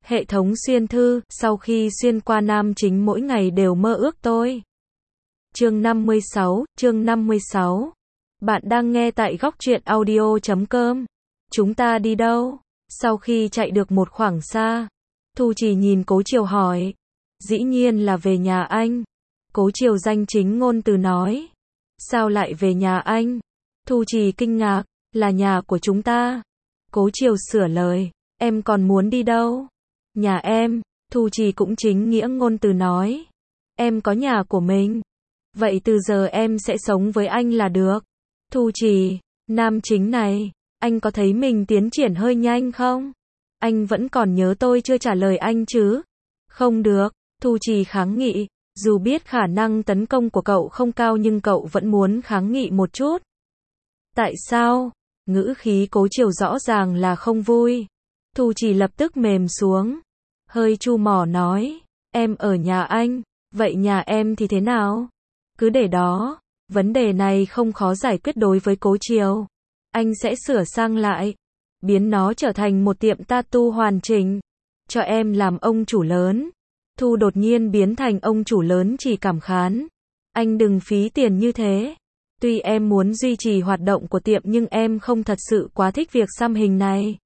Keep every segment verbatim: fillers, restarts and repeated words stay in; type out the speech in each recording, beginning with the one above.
Hệ thống xuyên thư, sau khi xuyên qua nam chính mỗi ngày đều mơ ước tôi. Chương năm mươi sáu, chương năm mươi sáu. Bạn đang nghe tại góc truyện audio chấm com. Chúng ta đi đâu? Sau khi chạy được một khoảng xa, Thu Trì nhìn Cố Triều hỏi. Dĩ nhiên là về nhà anh. Cố Triều danh chính ngôn từ nói. Sao lại về nhà anh? Thu Trì kinh ngạc, là nhà của chúng ta. Cố Triều sửa lời, em còn muốn đi đâu? Nhà em. Thu Trì cũng chính nghĩa ngôn từ nói. Em có nhà của mình. Vậy từ giờ em sẽ sống với anh là được. Thu Trì, nam chính này, anh có thấy mình tiến triển hơi nhanh không? Anh vẫn còn nhớ tôi chưa trả lời anh chứ? Không được, Thu Trì kháng nghị, dù biết khả năng tấn công của cậu không cao nhưng cậu vẫn muốn kháng nghị một chút. Tại sao? Ngữ khí Cố Triều rõ ràng là không vui. Thu Trì lập tức mềm xuống, hơi chu mỏ nói, em ở nhà anh, vậy nhà em thì thế nào? Cứ để đó, vấn đề này không khó giải quyết đối với Cố Triều. Anh sẽ sửa sang lại, biến nó trở thành một tiệm tattoo hoàn chỉnh, cho em làm ông chủ lớn. Thu đột nhiên biến thành ông chủ lớn chỉ cảm khán. Anh đừng phí tiền như thế. Tuy em muốn duy trì hoạt động của tiệm nhưng em không thật sự quá thích việc xăm hình này.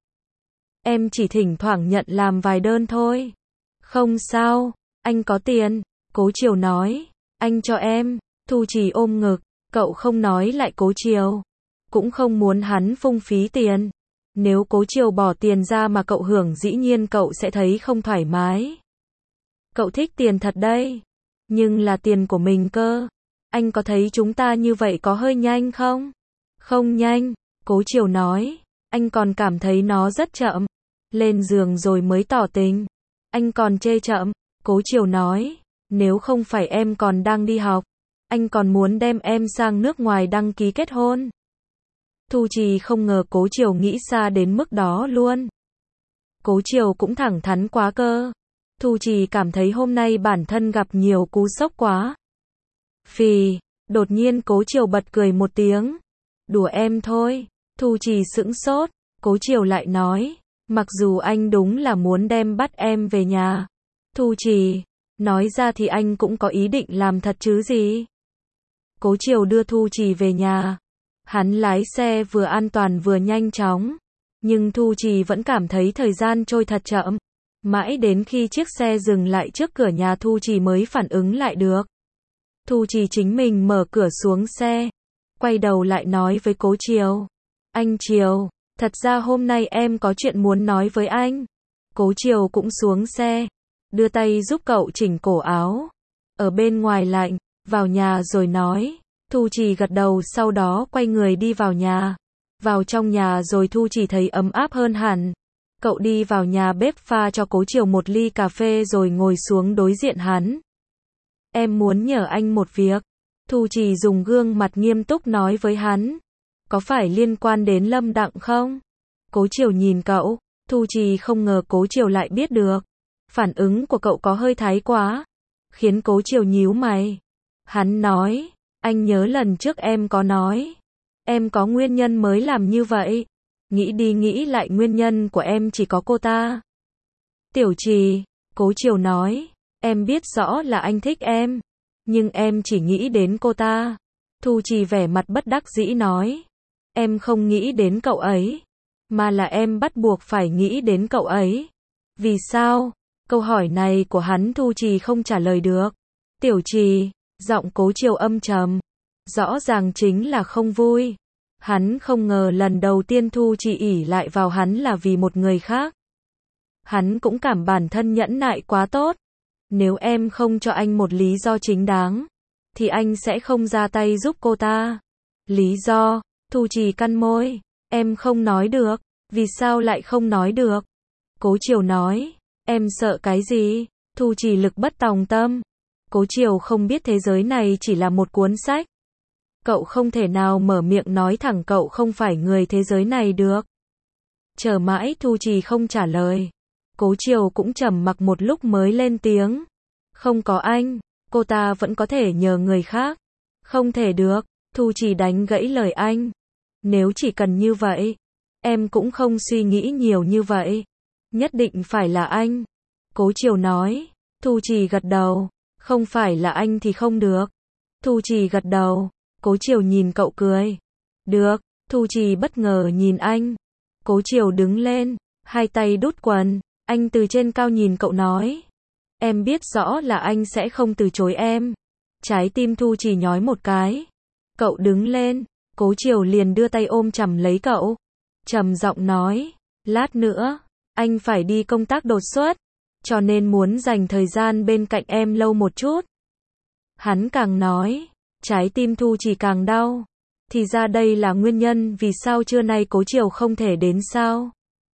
Em chỉ thỉnh thoảng nhận làm vài đơn thôi. Không sao, anh có tiền. Cố Triều nói, anh cho em. Thu Trì ôm ngực, cậu không nói lại Cố Triều. Cũng không muốn hắn phung phí tiền. Nếu Cố Triều bỏ tiền ra mà cậu hưởng dĩ nhiên cậu sẽ thấy không thoải mái. Cậu thích tiền thật đây. Nhưng là tiền của mình cơ. Anh có thấy chúng ta như vậy có hơi nhanh không? Không nhanh, Cố Triều nói. Anh còn cảm thấy nó rất chậm. Lên giường rồi mới tỏ tình. Anh còn chê chậm. Cố Triều nói. Nếu không phải em còn đang đi học, anh còn muốn đem em sang nước ngoài đăng ký kết hôn. Thu Trì không ngờ Cố Triều nghĩ xa đến mức đó luôn. Cố Triều cũng thẳng thắn quá cơ. Thu Trì cảm thấy hôm nay bản thân gặp nhiều cú sốc quá. Phì, đột nhiên Cố Triều bật cười một tiếng. Đùa em thôi. Thu Trì sững sốt. Cố Triều lại nói, mặc dù anh đúng là muốn đem bắt em về nhà. Thu Trì, nói ra thì anh cũng có ý định làm thật chứ gì. Cố Triều đưa Thu Trì về nhà. Hắn lái xe vừa an toàn vừa nhanh chóng. Nhưng Thu Trì vẫn cảm thấy thời gian trôi thật chậm. Mãi đến khi chiếc xe dừng lại trước cửa nhà Thu Trì mới phản ứng lại được. Thu Trì chính mình mở cửa xuống xe. Quay đầu lại nói với Cố Triều. Anh Triều, thật ra hôm nay em có chuyện muốn nói với anh. Cố Triều cũng xuống xe. Đưa tay giúp cậu chỉnh cổ áo. Ở bên ngoài lạnh, vào nhà rồi nói. Thu Trì gật đầu sau đó quay người đi vào nhà. Vào trong nhà rồi Thu Trì thấy ấm áp hơn hẳn. Cậu đi vào nhà bếp pha cho Cố Triều một ly cà phê rồi ngồi xuống đối diện hắn. Em muốn nhờ anh một việc. Thu Trì dùng gương mặt nghiêm túc nói với hắn. Có phải liên quan đến Lâm Đặng không? Cố Triều nhìn cậu. Thu Trì không ngờ Cố Triều lại biết được. Phản ứng của cậu có hơi thái quá. Khiến Cố Triều nhíu mày. Hắn nói. Anh nhớ lần trước em có nói. Em có nguyên nhân mới làm như vậy. Nghĩ đi nghĩ lại nguyên nhân của em chỉ có cô ta. Tiểu Trì, Cố Triều nói. Em biết rõ là anh thích em. Nhưng em chỉ nghĩ đến cô ta. Thu Trì vẻ mặt bất đắc dĩ nói. Em không nghĩ đến cậu ấy. Mà là em bắt buộc phải nghĩ đến cậu ấy. Vì sao? Câu hỏi này của hắn Thu Trì không trả lời được. Tiểu Trì, giọng Cố Triều âm trầm. Rõ ràng chính là không vui. Hắn không ngờ lần đầu tiên Thu Trì ỷ lại vào hắn là vì một người khác. Hắn cũng cảm bản thân nhẫn nại quá tốt. Nếu em không cho anh một lý do chính đáng, thì anh sẽ không ra tay giúp cô ta. Lý do? Thu Trì cắn môi. Em không nói được. Vì sao lại không nói được? Cố Triều nói. Em sợ cái gì? Thu Trì lực bất tòng tâm. Cố Triều không biết thế giới này chỉ là một cuốn sách. Cậu không thể nào mở miệng nói thẳng cậu không phải người thế giới này được. Chờ mãi Thu Trì không trả lời. Cố Triều cũng trầm mặc một lúc mới lên tiếng. Không có anh, cô ta vẫn có thể nhờ người khác. Không thể được, Thu Trì đánh gãy lời anh. Nếu chỉ cần như vậy, em cũng không suy nghĩ nhiều như vậy. Nhất định phải là anh. Cố Chiều nói. Thu Trì gật đầu. Không phải là anh thì không được. Thu Trì gật đầu. Cố Chiều nhìn cậu cười. Được. Thu Trì bất ngờ nhìn anh. Cố Chiều đứng lên, hai tay đút quần. Anh từ trên cao nhìn cậu nói. Em biết rõ là anh sẽ không từ chối em. Trái tim Thu Trì nhói một cái. Cậu đứng lên. Cố Chiều liền đưa tay ôm chầm lấy cậu. Trầm giọng nói. Lát nữa, anh phải đi công tác đột xuất. Cho nên muốn dành thời gian bên cạnh em lâu một chút. Hắn càng nói. Trái tim Thu Trì càng đau. Thì ra đây là nguyên nhân vì sao trưa nay Cố Chiều không thể đến sao.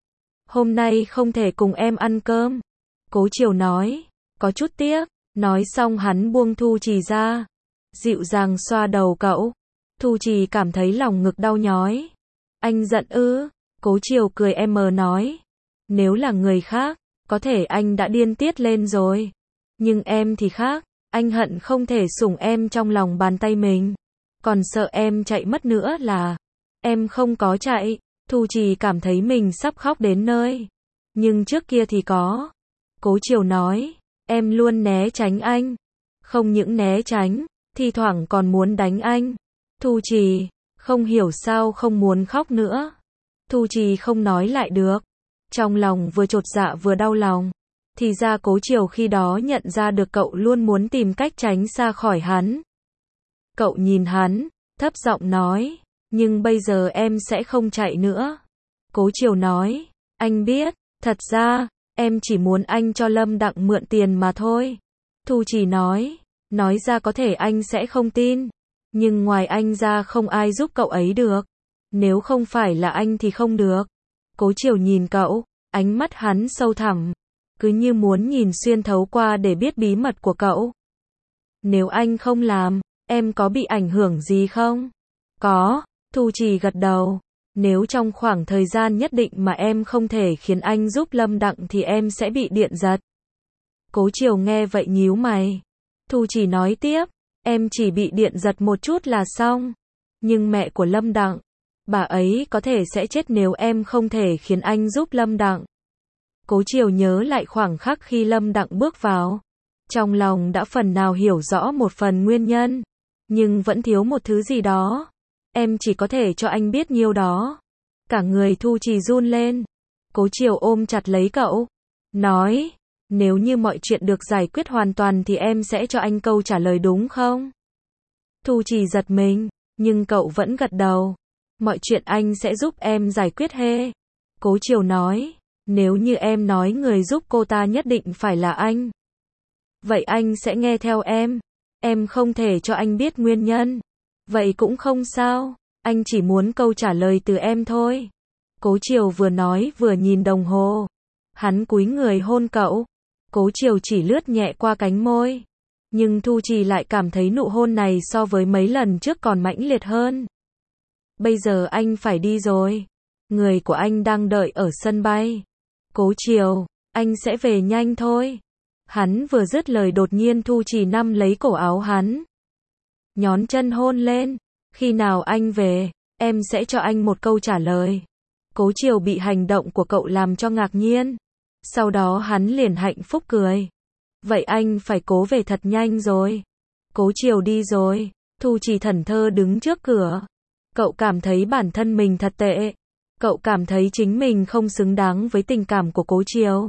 Hôm nay không thể cùng em ăn cơm. Cố Chiều nói. Có chút tiếc. Nói xong hắn buông Thu Trì ra. Dịu dàng xoa đầu cậu. Thu Trì cảm thấy lòng ngực đau nhói. Anh giận ư? Cố Chiều cười em mờ nói. Nếu là người khác, có thể anh đã điên tiết lên rồi. Nhưng em thì khác. Anh hận không thể sủng em trong lòng bàn tay mình. Còn sợ em chạy mất nữa là. Em không có chạy. Thu Trì cảm thấy mình sắp khóc đến nơi. Nhưng trước kia thì có. Cố Chiều nói. Em luôn né tránh anh. Không những né tránh, thi thoảng còn muốn đánh anh. Thu Trì, không hiểu sao không muốn khóc nữa. Thu Trì không nói lại được. Trong lòng vừa chột dạ vừa đau lòng. Thì ra Cố Chiều khi đó nhận ra được cậu luôn muốn tìm cách tránh xa khỏi hắn. Cậu nhìn hắn, thấp giọng nói. Nhưng bây giờ em sẽ không chạy nữa. Cố Chiều nói. Anh biết, thật ra, em chỉ muốn anh cho Lâm Đặng mượn tiền mà thôi. Thu Trì nói. Nói ra có thể anh sẽ không tin. Nhưng ngoài anh ra không ai giúp cậu ấy được. Nếu không phải là anh thì không được. Cố Chiều nhìn cậu, ánh mắt hắn sâu thẳm. Cứ như muốn nhìn xuyên thấu qua để biết bí mật của cậu. Nếu anh không làm, em có bị ảnh hưởng gì không? Có, Thu Trì gật đầu. Nếu trong khoảng thời gian nhất định mà em không thể khiến anh giúp Lâm Đặng thì em sẽ bị điện giật. Cố Chiều nghe vậy nhíu mày. Thu Trì nói tiếp. Em chỉ bị điện giật một chút là xong. Nhưng mẹ của Lâm Đặng, bà ấy có thể sẽ chết nếu em không thể khiến anh giúp Lâm Đặng. Cố Chiều nhớ lại khoảng khắc khi Lâm Đặng bước vào. Trong lòng đã phần nào hiểu rõ một phần nguyên nhân. Nhưng vẫn thiếu một thứ gì đó. Em chỉ có thể cho anh biết nhiêu đó. Cả người Thu Trì run lên. Cố Chiều ôm chặt lấy cậu. Nói. Nếu như mọi chuyện được giải quyết hoàn toàn thì em sẽ cho anh câu trả lời đúng không? Thu Trì giật mình. Nhưng cậu vẫn gật đầu. Mọi chuyện anh sẽ giúp em giải quyết hê. Cố Chiều nói. Nếu như em nói người giúp cô ta nhất định phải là anh. Vậy anh sẽ nghe theo em. Em không thể cho anh biết nguyên nhân. Vậy cũng không sao. Anh chỉ muốn câu trả lời từ em thôi. Cố Chiều vừa nói vừa nhìn đồng hồ. Hắn cúi người hôn cậu. Cố Chiều chỉ lướt nhẹ qua cánh môi. Nhưng Thu Trì lại cảm thấy nụ hôn này so với mấy lần trước còn mãnh liệt hơn. Bây giờ anh phải đi rồi. Người của anh đang đợi ở sân bay. Cố Chiều, anh sẽ về nhanh thôi. Hắn vừa dứt lời đột nhiên Thu Trì nắm lấy cổ áo hắn. Nhón chân hôn lên. Khi nào anh về, em sẽ cho anh một câu trả lời. Cố Chiều bị hành động của cậu làm cho ngạc nhiên. Sau đó hắn liền hạnh phúc cười. Vậy anh phải cố về thật nhanh rồi. Cố Chiều đi rồi. Thu Trì thẫn thờ đứng trước cửa. Cậu cảm thấy bản thân mình thật tệ. Cậu cảm thấy chính mình không xứng đáng với tình cảm của Cố Chiều.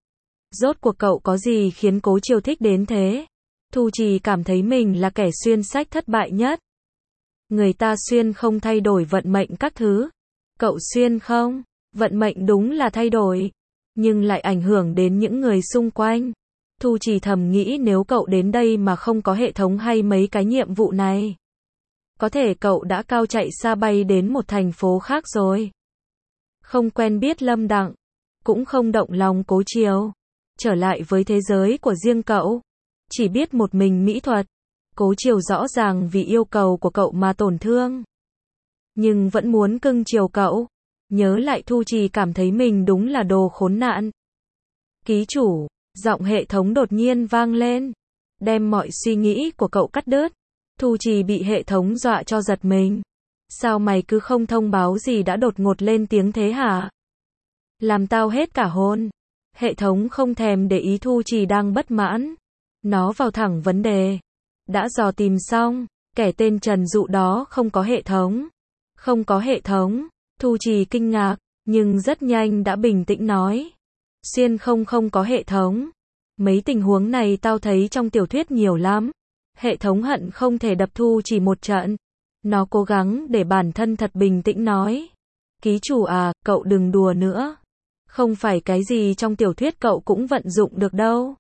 Rốt cuộc cậu có gì khiến Cố Chiều thích đến thế? Thu Trì cảm thấy mình là kẻ xuyên sách thất bại nhất. Người ta xuyên không thay đổi vận mệnh các thứ. Cậu xuyên không? Vận mệnh đúng là thay đổi. Nhưng lại ảnh hưởng đến những người xung quanh. Thu Trì thầm nghĩ nếu cậu đến đây mà không có hệ thống hay mấy cái nhiệm vụ này. Có thể cậu đã cao chạy xa bay đến một thành phố khác rồi. Không quen biết Lâm Đặng. Cũng không động lòng Cố Chiều. Trở lại với thế giới của riêng cậu. Chỉ biết một mình mỹ thuật. Cố Chiều rõ ràng vì yêu cầu của cậu mà tổn thương. Nhưng vẫn muốn cưng chiều cậu. Nhớ lại Thu Trì cảm thấy mình đúng là đồ khốn nạn. Ký chủ, giọng hệ thống đột nhiên vang lên. Đem mọi suy nghĩ của cậu cắt đứt. Thu Trì bị hệ thống dọa cho giật mình. Sao mày cứ không thông báo gì đã đột ngột lên tiếng thế hả? làm tao hết cả hồn. Hệ thống không thèm để ý Thu Trì đang bất mãn. Nó vào thẳng vấn đề. Đã dò tìm xong, kẻ tên Trần Dụ đó không có hệ thống. Không có hệ thống, Thu Trì kinh ngạc, nhưng rất nhanh đã bình tĩnh nói. Xuyên không không có hệ thống. Mấy tình huống này tao thấy trong tiểu thuyết nhiều lắm. Hệ thống hận không thể đập Thu Trì một trận. Nó cố gắng để bản thân thật bình tĩnh nói. Ký chủ à, cậu đừng đùa nữa. Không phải cái gì trong tiểu thuyết cậu cũng vận dụng được đâu.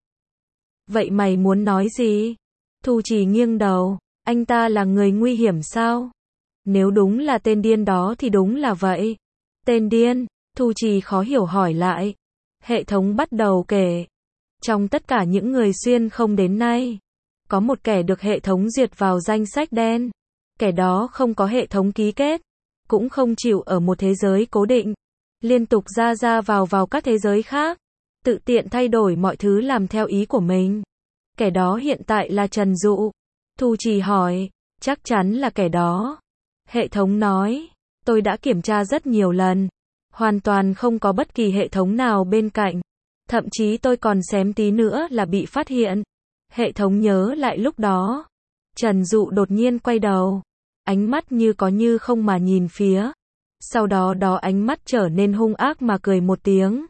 Vậy mày muốn nói gì? Thu Trì nghiêng đầu. Anh ta là người nguy hiểm sao? Nếu đúng là tên điên đó thì đúng là vậy. Tên điên? Thu Trì khó hiểu hỏi lại. Hệ thống bắt đầu kể. Trong tất cả những người xuyên không đến nay, có một kẻ được hệ thống duyệt vào danh sách đen. Kẻ đó không có hệ thống ký kết, cũng không chịu ở một thế giới cố định, liên tục ra ra vào vào các thế giới khác, tự tiện thay đổi mọi thứ làm theo ý của mình. Kẻ đó hiện tại là Trần Dụ. Thu Trì hỏi, chắc chắn là kẻ đó. Hệ thống nói, tôi đã kiểm tra rất nhiều lần, hoàn toàn không có bất kỳ hệ thống nào bên cạnh. Thậm chí tôi còn xém tí nữa là bị phát hiện. Hệ thống nhớ lại lúc đó. Trần Dụ đột nhiên quay đầu. Ánh mắt như có như không mà nhìn phía. Sau đó đó ánh mắt trở nên hung ác mà cười một tiếng.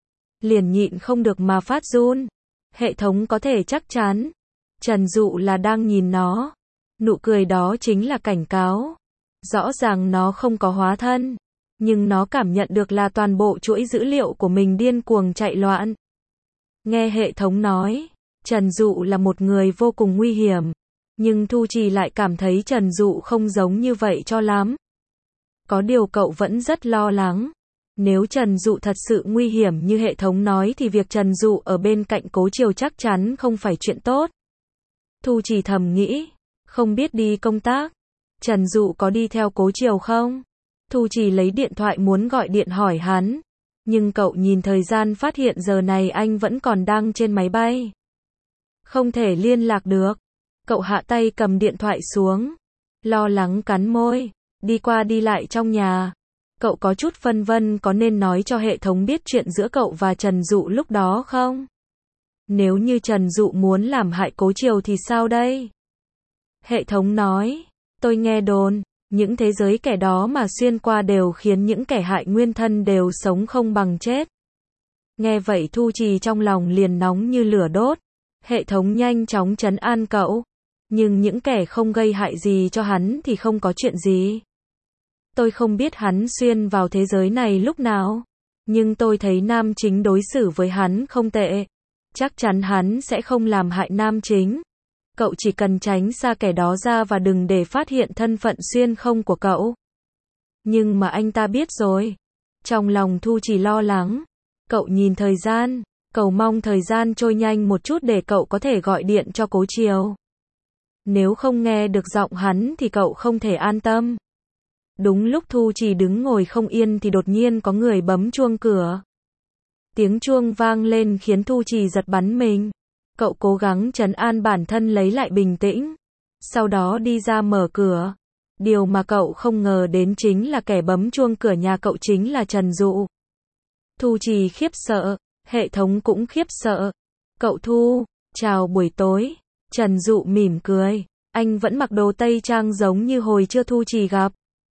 Liền nhịn không được mà phát run. Hệ thống có thể chắc chắn. Trần Dụ là đang nhìn nó. Nụ cười đó chính là cảnh cáo. Rõ ràng nó không có hóa thân. Nhưng nó cảm nhận được là toàn bộ chuỗi dữ liệu của mình điên cuồng chạy loạn. Nghe hệ thống nói, Trần Dụ là một người vô cùng nguy hiểm. Nhưng Thu Trì lại cảm thấy Trần Dụ không giống như vậy cho lắm. Có điều cậu vẫn rất lo lắng. Nếu Trần Dụ thật sự nguy hiểm như hệ thống nói thì việc Trần Dụ ở bên cạnh Cố Triều chắc chắn không phải chuyện tốt. Thu Trì thầm nghĩ, không biết đi công tác, Trần Dụ có đi theo Cố Triều không? Thu Trì lấy điện thoại muốn gọi điện hỏi hắn, nhưng cậu nhìn thời gian phát hiện giờ này anh vẫn còn đang trên máy bay. Không thể liên lạc được. Cậu hạ tay cầm điện thoại xuống, lo lắng cắn môi, đi qua đi lại trong nhà. Cậu có chút phân vân có nên nói cho hệ thống biết chuyện giữa cậu và Trần Dụ lúc đó không? Nếu như Trần Dụ muốn làm hại Cố Triều thì sao đây? Hệ thống nói, tôi nghe đồn, những thế giới kẻ đó mà xuyên qua đều khiến những kẻ hại nguyên thân đều sống không bằng chết. Nghe vậy Thu Trì trong lòng liền nóng như lửa đốt. Hệ thống nhanh chóng trấn an cậu. Nhưng những kẻ không gây hại gì cho hắn thì không có chuyện gì. Tôi không biết hắn xuyên vào thế giới này lúc nào. Nhưng tôi thấy nam chính đối xử với hắn không tệ. Chắc chắn hắn sẽ không làm hại nam chính. Cậu chỉ cần tránh xa kẻ đó ra và đừng để phát hiện thân phận xuyên không của cậu. Nhưng mà anh ta biết rồi. Trong lòng Thu Trì lo lắng. Cậu nhìn thời gian, cầu mong thời gian trôi nhanh một chút để cậu có thể gọi điện cho Cố Triều. Nếu không nghe được giọng hắn thì cậu không thể an tâm. Đúng lúc Thu Trì đứng ngồi không yên thì đột nhiên có người bấm chuông cửa. Tiếng chuông vang lên khiến Thu Trì giật bắn mình. Cậu cố gắng trấn an bản thân lấy lại bình tĩnh. Sau đó đi ra mở cửa. Điều mà cậu không ngờ đến chính là kẻ bấm chuông cửa nhà cậu chính là Trần Dụ. Thu Trì khiếp sợ, hệ thống cũng khiếp sợ. Cậu Thu, chào buổi tối. Trần Dụ mỉm cười. Anh vẫn mặc đồ tây trang giống như hồi chưa Thu Trì gặp.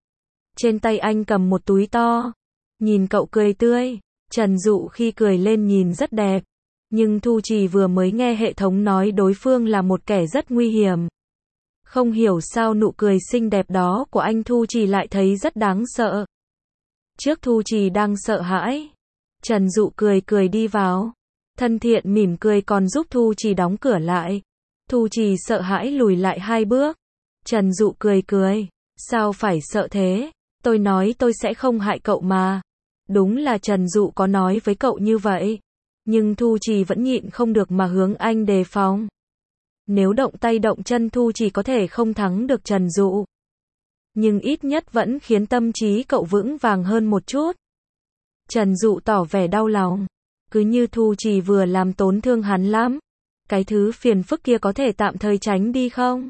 Trên tay anh cầm một túi to. Nhìn cậu cười tươi. Trần Dụ khi cười lên nhìn rất đẹp. Nhưng Thu Trì vừa mới nghe hệ thống nói đối phương là một kẻ rất nguy hiểm. Không hiểu sao nụ cười xinh đẹp đó của anh Thu Trì lại thấy rất đáng sợ. Trước Thu Trì đang sợ hãi. Trần Dụ cười cười đi vào. Thân thiện mỉm cười còn giúp Thu Trì đóng cửa lại. Thu Trì sợ hãi lùi lại hai bước. Trần Dụ cười cười. Sao phải sợ thế? Tôi nói tôi sẽ không hại cậu mà. Đúng là Trần Dụ có nói với cậu như vậy. Nhưng Thu Trì vẫn nhịn không được mà hướng anh đề phòng. Nếu động tay động chân Thu Trì có thể không thắng được Trần Dụ. Nhưng ít nhất vẫn khiến tâm trí cậu vững vàng hơn một chút. Trần Dụ tỏ vẻ đau lòng. Cứ như Thu Trì vừa làm tổn thương hắn lắm. Cái thứ phiền phức kia có thể tạm thời tránh đi không?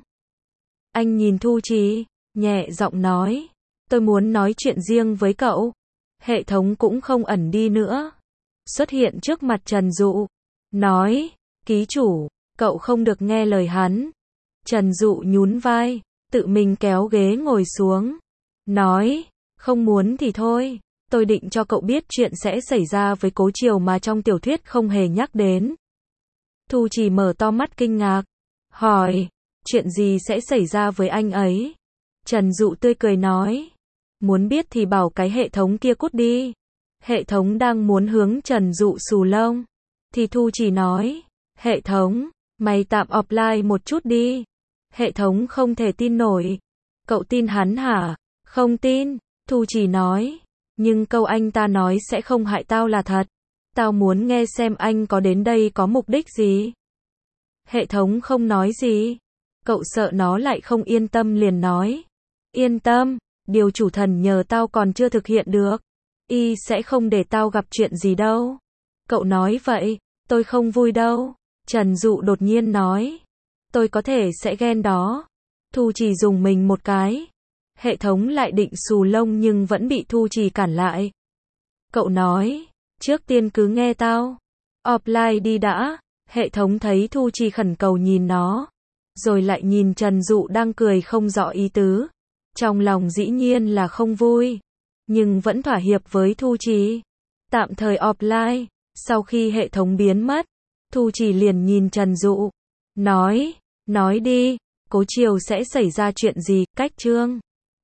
Anh nhìn Thu Trì, nhẹ giọng nói. Tôi muốn nói chuyện riêng với cậu. Hệ thống cũng không ẩn đi nữa. Xuất hiện trước mặt Trần Dụ. Nói, ký chủ, cậu không được nghe lời hắn. Trần Dụ nhún vai, tự mình kéo ghế ngồi xuống. Nói, không muốn thì thôi. Tôi định cho cậu biết chuyện sẽ xảy ra với Cố Triều mà trong tiểu thuyết không hề nhắc đến. Thu Chỉ mở to mắt kinh ngạc. Hỏi, chuyện gì sẽ xảy ra với anh ấy? Trần Dụ tươi cười nói. Muốn biết thì bảo cái hệ thống kia cút đi. Hệ thống đang muốn hướng Trần Dụ xù lông. Thì Thu Chỉ nói. Hệ thống, mày tạm offline một chút đi. Hệ thống không thể tin nổi. Cậu tin hắn hả? Không tin. Thu Chỉ nói. Nhưng câu anh ta nói sẽ không hại tao là thật. Tao muốn nghe xem anh có đến đây có mục đích gì. Hệ thống không nói gì. Cậu sợ nó lại không yên tâm liền nói. Yên tâm, điều chủ thần nhờ tao còn chưa thực hiện được. Y sẽ không để tao gặp chuyện gì đâu. Cậu nói vậy, tôi không vui đâu. Trần Dụ đột nhiên nói. Tôi có thể sẽ ghen đó. Thu Chỉ dùng mình một cái. Hệ thống lại định xù lông nhưng vẫn bị Thu Chỉ cản lại. Cậu nói, trước tiên cứ nghe tao. Offline đi đã. Hệ thống thấy Thu Chỉ khẩn cầu nhìn nó. Rồi lại nhìn Trần Dụ đang cười không rõ ý tứ. Trong lòng dĩ nhiên là không vui. Nhưng vẫn thỏa hiệp với Thu Chỉ. Tạm thời offline. Sau khi hệ thống biến mất, Thu Chỉ liền nhìn Trần Dụ. Nói, nói đi, Cố Triều sẽ xảy ra chuyện gì, cách chương.